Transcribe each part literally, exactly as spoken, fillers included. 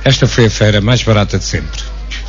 esta foi a feira mais barata de sempre.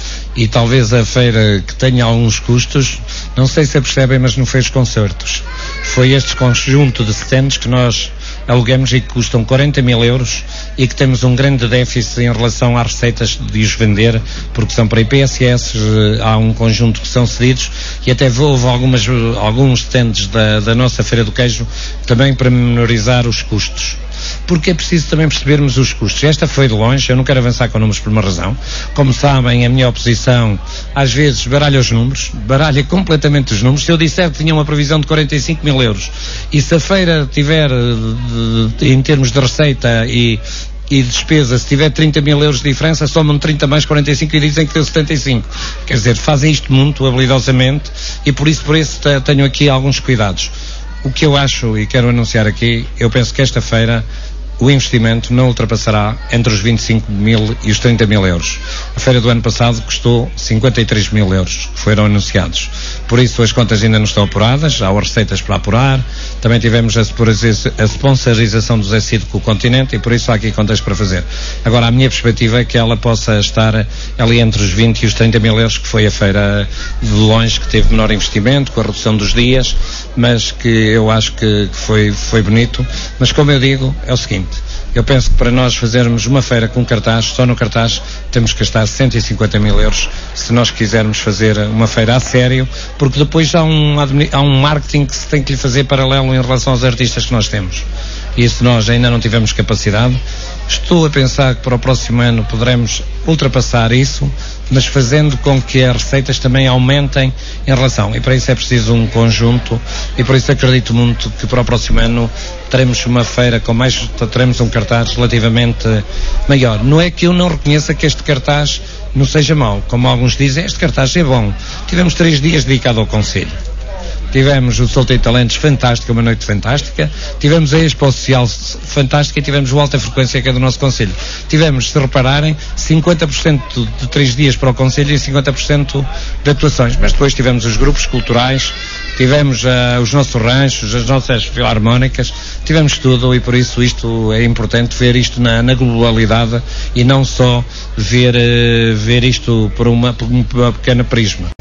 E talvez a feira que tenha alguns custos, não sei se a percebem, mas não foi os concertos. Foi este conjunto de stands que nós alugamos e que custam quarenta mil euros e que temos um grande déficit em relação às receitas de os vender, porque são para I P S S, há um conjunto que são cedidos e até houve algumas, alguns stands da, da nossa Feira do Queijo também para menorizar os custos. Porque é preciso também percebermos os custos. Esta foi de longe, eu não quero avançar com números por uma razão. Como sabem, a minha oposição às vezes baralha os números, baralha completamente os números. Se eu disser que tinha uma previsão de quarenta e cinco mil euros e se a feira tiver, de, de, em termos de receita e e despesa, se tiver trinta mil euros de diferença, somam trinta mais quarenta e cinco e dizem que deu setenta e cinco. Quer dizer, fazem isto muito habilidosamente e por isso, por isso tenho aqui alguns cuidados. O que eu acho e quero anunciar aqui, eu penso que esta feira o investimento não ultrapassará entre os vinte e cinco mil e os trinta mil euros. A feira do ano passado custou cinquenta e três mil euros, que foram anunciados. Por isso as contas ainda não estão apuradas, há as receitas para apurar. Também tivemos a sponsorização do Zé Cid com o Continente e por isso há aqui contas para fazer. Agora, a minha perspectiva é que ela possa estar ali entre os vinte e os trinta mil euros, que foi a feira de longe que teve menor investimento, com a redução dos dias, mas que eu acho que foi, foi bonito. Mas como eu digo, é o seguinte, eu penso que para nós fazermos uma feira com cartaz, só no cartaz temos que gastar cento e cinquenta mil euros se nós quisermos fazer uma feira a sério, porque depois há um, há um marketing que se tem que lhe fazer paralelo em relação aos artistas que nós temos. E se nós ainda não tivermos capacidade, estou a pensar que para o próximo ano poderemos ultrapassar isso, mas fazendo com que as receitas também aumentem em relação. E para isso é preciso um conjunto, e por isso acredito muito que para o próximo ano teremos uma feira com mais, teremos um cartaz relativamente maior. Não é que eu não reconheça que este cartaz não seja mau, como alguns dizem, este cartaz é bom. Tivemos três dias dedicado ao Conselho. Tivemos o Solteiro de Talentos fantástica, uma noite fantástica. Tivemos a Expo Social fantástica e tivemos o Alta Frequência, que é do nosso Conselho. Tivemos, se repararem, cinquenta por cento de três dias para o Conselho e cinquenta por cento de atuações. Mas depois tivemos os grupos culturais, tivemos uh, os nossos ranchos, as nossas filarmónicas, tivemos tudo e por isso isto é importante ver isto na, na globalidade e não só ver, uh, ver isto por uma, por uma pequena prisma.